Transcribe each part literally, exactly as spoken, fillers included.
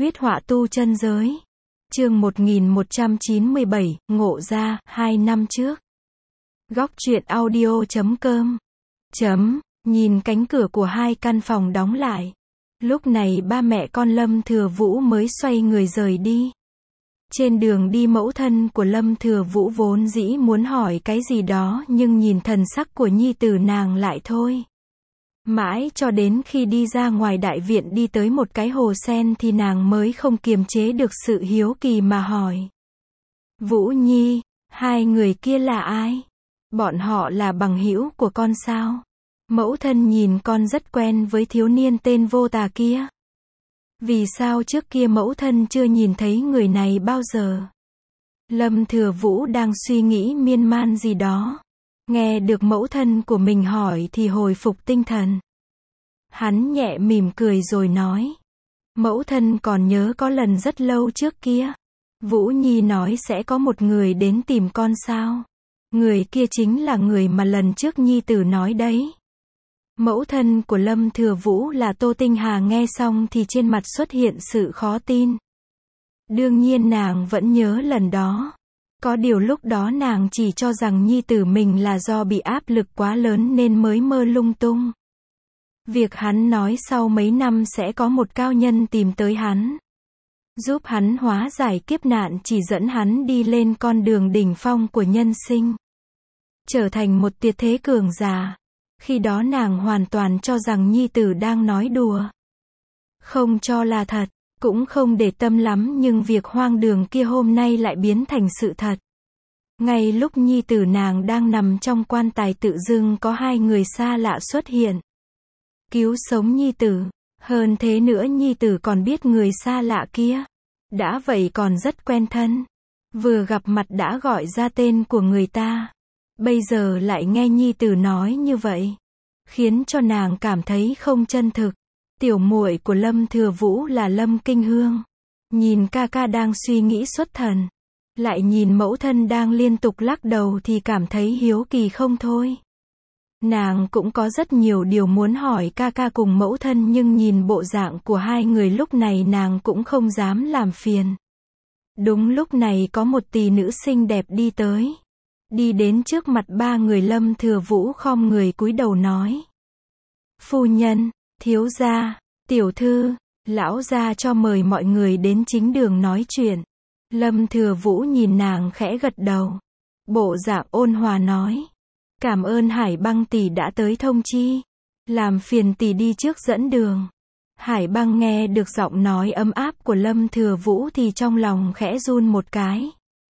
Huyết họa tu chân giới. Chương một nghìn một trăm chín mươi bảy, ngộ ra, hai năm trước. Góc truyện audio chấm com. Chấm, nhìn cánh cửa của hai căn phòng đóng lại. Lúc này ba mẹ con Lâm Thừa Vũ mới xoay người rời đi. Trên đường đi mẫu thân của Lâm Thừa Vũ vốn dĩ muốn hỏi cái gì đó nhưng nhìn thần sắc của nhi tử nàng lại thôi. Mãi cho đến khi đi ra ngoài đại viện đi tới một cái hồ sen thì nàng mới không kiềm chế được sự hiếu kỳ mà hỏi. Vũ Nhi, hai người kia là ai? Bọn họ là bằng hữu của con sao? Mẫu thân nhìn con rất quen với thiếu niên tên Vô Tà kia. Vì sao trước kia mẫu thân chưa nhìn thấy người này bao giờ? Lâm Thừa Vũ đang suy nghĩ miên man gì đó. Nghe được mẫu thân của mình hỏi thì hồi phục tinh thần. Hắn nhẹ mỉm cười rồi nói. Mẫu thân còn nhớ có lần rất lâu trước kia. Vũ Nhi nói sẽ có một người đến tìm con sao? Người kia chính là người mà lần trước Nhi tử nói đấy. Mẫu thân của Lâm Thừa Vũ là Tô Tinh Hà nghe xong thì trên mặt xuất hiện sự khó tin. Đương nhiên nàng vẫn nhớ lần đó. Có điều lúc đó nàng chỉ cho rằng nhi tử mình là do bị áp lực quá lớn nên mới mơ lung tung. Việc hắn nói sau mấy năm sẽ có một cao nhân tìm tới hắn, giúp hắn hóa giải kiếp nạn, chỉ dẫn hắn đi lên con đường đỉnh phong của nhân sinh, trở thành một tuyệt thế cường giả. Khi đó nàng hoàn toàn cho rằng nhi tử đang nói đùa, không cho là thật. Cũng không để tâm lắm nhưng việc hoang đường kia hôm nay lại biến thành sự thật. Ngay lúc nhi tử nàng đang nằm trong quan tài tự dưng có hai người xa lạ xuất hiện. Cứu sống nhi tử. Hơn thế nữa nhi tử còn biết người xa lạ kia. Đã vậy còn rất quen thân. Vừa gặp mặt đã gọi ra tên của người ta. Bây giờ lại nghe nhi tử nói như vậy. Khiến cho nàng cảm thấy không chân thực. Tiểu muội của Lâm Thừa Vũ là Lâm Kinh Hương. Nhìn ca ca đang suy nghĩ xuất thần. Lại nhìn mẫu thân đang liên tục lắc đầu thì cảm thấy hiếu kỳ không thôi. Nàng cũng có rất nhiều điều muốn hỏi ca ca cùng mẫu thân nhưng nhìn bộ dạng của hai người lúc này nàng cũng không dám làm phiền. Đúng lúc này có một tỷ nữ xinh đẹp đi tới. Đi đến trước mặt ba người Lâm Thừa Vũ khom người cúi đầu nói. Phu nhân, thiếu gia, tiểu thư, lão gia cho mời mọi người đến chính đường nói chuyện. Lâm Thừa Vũ nhìn nàng khẽ gật đầu. Bộ dạng ôn hòa nói. Cảm ơn Hải Băng tỷ đã tới thông chi. Làm phiền tỷ đi trước dẫn đường. Hải Băng nghe được giọng nói ấm áp của Lâm Thừa Vũ thì trong lòng khẽ run một cái.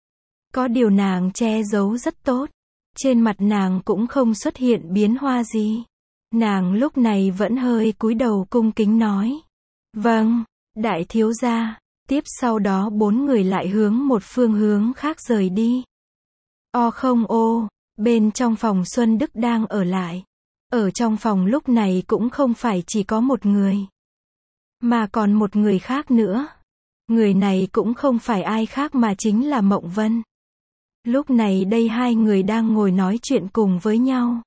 Có điều nàng che giấu rất tốt. Trên mặt nàng cũng không xuất hiện biến hóa gì. Nàng lúc này vẫn hơi cúi đầu cung kính nói. Vâng, đại thiếu gia. Tiếp sau đó bốn người lại hướng một phương hướng khác rời đi. O không ô, bên trong phòng Xuân Đức đang ở lại. Ở trong phòng lúc này cũng không phải chỉ có một người, mà còn một người khác nữa. Người này cũng không phải ai khác mà chính là Mộng Vân. Lúc này đây hai người đang ngồi nói chuyện cùng với nhau.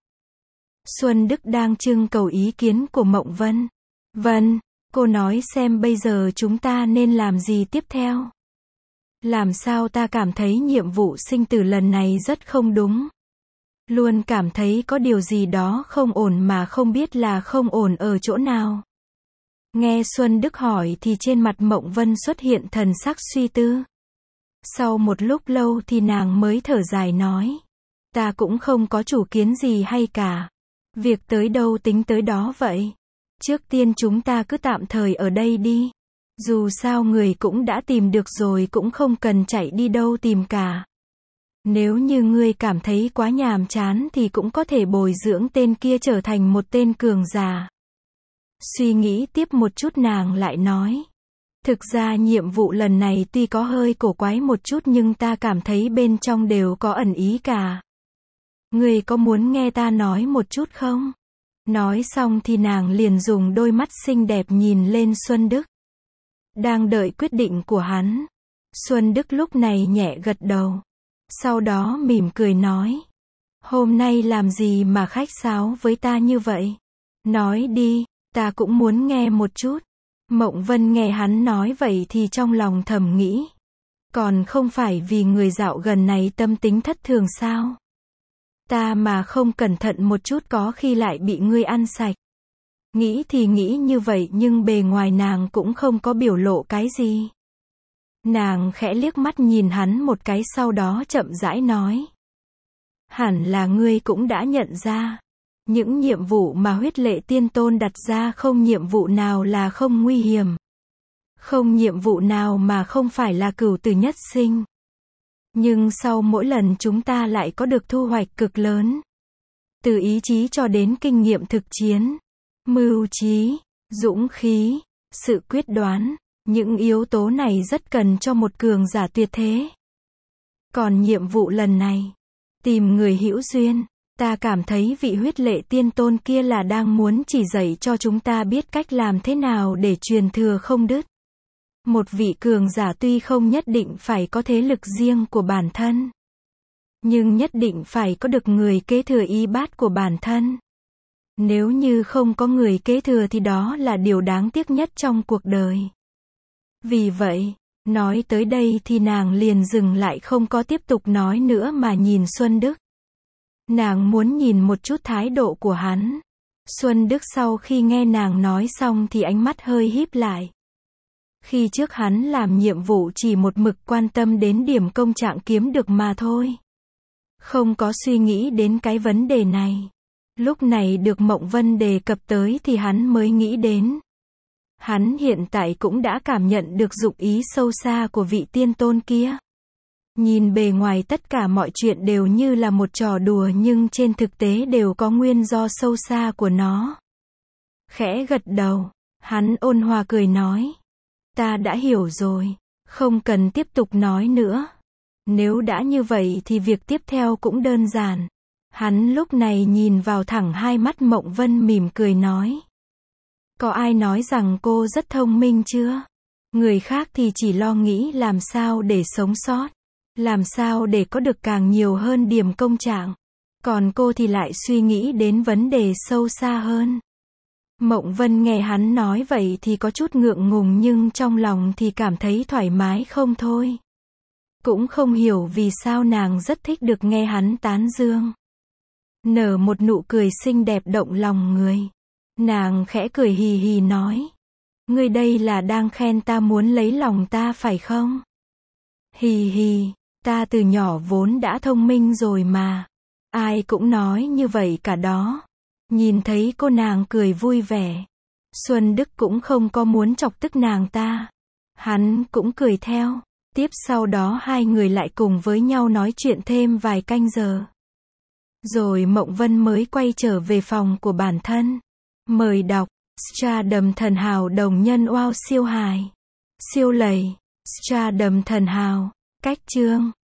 Xuân Đức đang trưng cầu ý kiến của Mộng Vân. Vân, cô nói xem bây giờ chúng ta nên làm gì tiếp theo? Làm sao ta cảm thấy nhiệm vụ sinh tử lần này rất không đúng. Luôn cảm thấy có điều gì đó không ổn mà không biết là không ổn ở chỗ nào. Nghe Xuân Đức hỏi thì trên mặt Mộng Vân xuất hiện thần sắc suy tư. Sau một lúc lâu thì nàng mới thở dài nói. Ta cũng không có chủ kiến gì hay cả. Việc tới đâu tính tới đó vậy. Trước tiên chúng ta cứ tạm thời ở đây đi. Dù sao người cũng đã tìm được rồi cũng không cần chạy đi đâu tìm cả. Nếu như ngươi cảm thấy quá nhàm chán thì cũng có thể bồi dưỡng tên kia trở thành một tên cường giả. Suy nghĩ tiếp một chút nàng lại nói. Thực ra nhiệm vụ lần này tuy có hơi cổ quái một chút nhưng ta cảm thấy bên trong đều có ẩn ý cả. Ngươi có muốn nghe ta nói một chút không? Nói xong thì nàng liền dùng đôi mắt xinh đẹp nhìn lên Xuân Đức. Đang đợi quyết định của hắn. Xuân Đức lúc này nhẹ gật đầu. Sau đó mỉm cười nói. Hôm nay làm gì mà khách sáo với ta như vậy? Nói đi, ta cũng muốn nghe một chút. Mộng Vân nghe hắn nói vậy thì trong lòng thầm nghĩ. Còn không phải vì người dạo gần này tâm tính thất thường sao? Ta mà không cẩn thận một chút có khi lại bị ngươi ăn sạch. Nghĩ thì nghĩ như vậy nhưng bề ngoài nàng cũng không có biểu lộ cái gì. Nàng khẽ liếc mắt nhìn hắn một cái sau đó chậm rãi nói. Hẳn là ngươi cũng đã nhận ra. Những nhiệm vụ mà huyết lệ tiên tôn đặt ra không nhiệm vụ nào là không nguy hiểm. Không nhiệm vụ nào mà không phải là cửu tử nhất sinh. Nhưng sau mỗi lần chúng ta lại có được thu hoạch cực lớn. Từ ý chí cho đến kinh nghiệm thực chiến. Mưu trí, dũng khí, sự quyết đoán. Những yếu tố này rất cần cho một cường giả tuyệt thế. Còn nhiệm vụ lần này, tìm người hữu duyên, ta cảm thấy vị huyết lệ tiên tôn kia là đang muốn chỉ dạy cho chúng ta biết cách làm thế nào để truyền thừa không đứt. Một vị cường giả tuy không nhất định phải có thế lực riêng của bản thân, nhưng nhất định phải có được người kế thừa y bát của bản thân. Nếu như không có người kế thừa thì đó là điều đáng tiếc nhất trong cuộc đời. Vì vậy, nói tới đây thì nàng liền dừng lại không có tiếp tục nói nữa mà nhìn Xuân Đức. Nàng muốn nhìn một chút thái độ của hắn. Xuân Đức sau khi nghe nàng nói xong thì ánh mắt hơi híp lại. Khi trước hắn làm nhiệm vụ chỉ một mực quan tâm đến điểm công trạng kiếm được mà thôi. Không có suy nghĩ đến cái vấn đề này. Lúc này được Mộng Vân đề cập tới thì hắn mới nghĩ đến. Hắn hiện tại cũng đã cảm nhận được dụng ý sâu xa của vị tiên tôn kia. Nhìn bề ngoài tất cả mọi chuyện đều như là một trò đùa nhưng trên thực tế đều có nguyên do sâu xa của nó. Khẽ gật đầu, hắn ôn hòa cười nói. Ta đã hiểu rồi, không cần tiếp tục nói nữa. Nếu đã như vậy thì việc tiếp theo cũng đơn giản. Hắn lúc này nhìn vào thẳng hai mắt Mộng Vân mỉm cười nói. Có ai nói rằng cô rất thông minh chưa? Người khác thì chỉ lo nghĩ làm sao để sống sót. Làm sao để có được càng nhiều hơn điểm công trạng. Còn cô thì lại suy nghĩ đến vấn đề sâu xa hơn. Mộng Vân nghe hắn nói vậy thì có chút ngượng ngùng nhưng trong lòng thì cảm thấy thoải mái không thôi. Cũng không hiểu vì sao nàng rất thích được nghe hắn tán dương. Nở một nụ cười xinh đẹp động lòng người. Nàng khẽ cười hì hì nói. Ngươi đây là đang khen ta muốn lấy lòng ta phải không? Hì hì, ta từ nhỏ vốn đã thông minh rồi mà. Ai cũng nói như vậy cả đó. Nhìn thấy cô nàng cười vui vẻ. Xuân Đức cũng không có muốn chọc tức nàng ta. Hắn cũng cười theo. Tiếp sau đó hai người lại cùng với nhau nói chuyện thêm vài canh giờ. Rồi Mộng Vân mới quay trở về phòng của bản thân. Mời đọc, Stardom thần hào đồng nhân wow siêu hài. Siêu lầy, Stardom thần hào, cách chương.